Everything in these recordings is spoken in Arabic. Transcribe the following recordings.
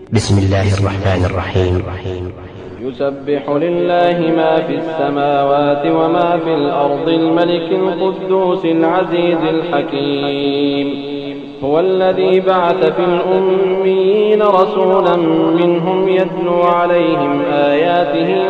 بسم الله الرحمن الرحيم. يسبح لله ما في السماوات وما في الأرض الملك القدوس العزيز الحكيم. هو الذي بعث في الأميين رسولا منهم يتلو عليهم آياته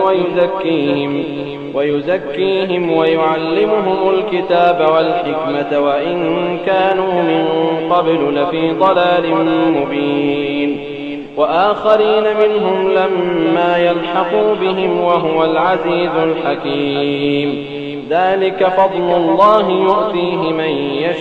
ويزكيهم ويعلمهم الكتاب والحكمة وإن كانوا من قبل لفي ضلال مبين، وآخرين منهم لما يلحقوا بهم وهو العزيز الحكيم. ذلك فضل الله يؤتيه من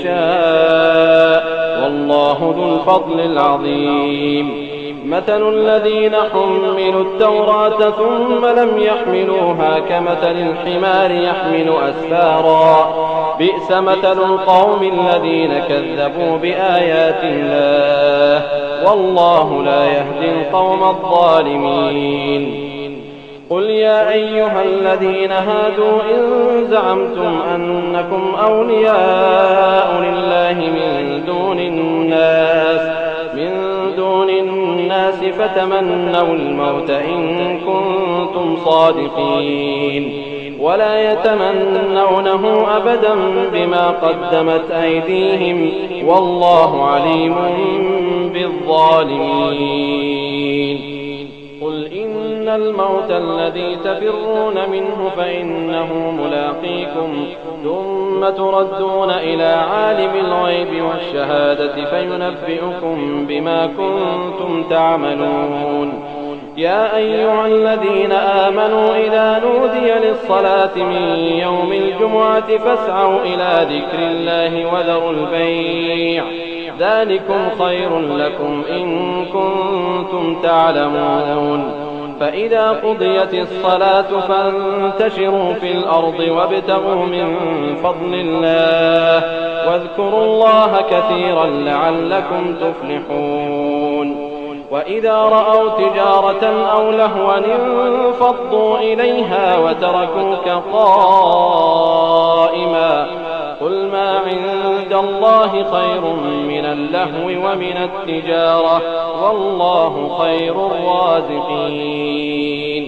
يشاء والله ذو الفضل العظيم. مثل الذين حملوا التوراة ثم لم يحملوها كمثل الحمار يحمل أسفارا، بئس مثل القوم الذين كذبوا بآيات الله والله لا يهدي القوم الظالمين. قل يا أيها الذين هادوا إن زعمتم أنكم أولياء لله من دون الناس فتمنوا الموت إن كنتم صادقين، ولا يتمنونه أبدا بما قدمت أيديهم والله عليم بالظالمين. قل إن الموت الذي تفرون منه فإنه ملاقيكم ثم تردون إلى عالم الغيب والشهادة فينبئكم بما كنتم تعملون. يا أيها الذين آمنوا إذا نودي للصلاة من يوم الجمعة فاسعوا إلى ذكر الله وذروا البيع، ذلكم خير لكم إن كنتم تعلمون. فإذا قضيت الصلاة فانتشروا في الأرض وابتغوا من فضل الله واذكروا الله كثيرا لعلكم تفلحون. وإذا رأوا تجارة أو لهوا انفضوا إليها وتركوك قائما، قل ما عند الله خير من اللهو ومن التجارة والله خير الرازقين.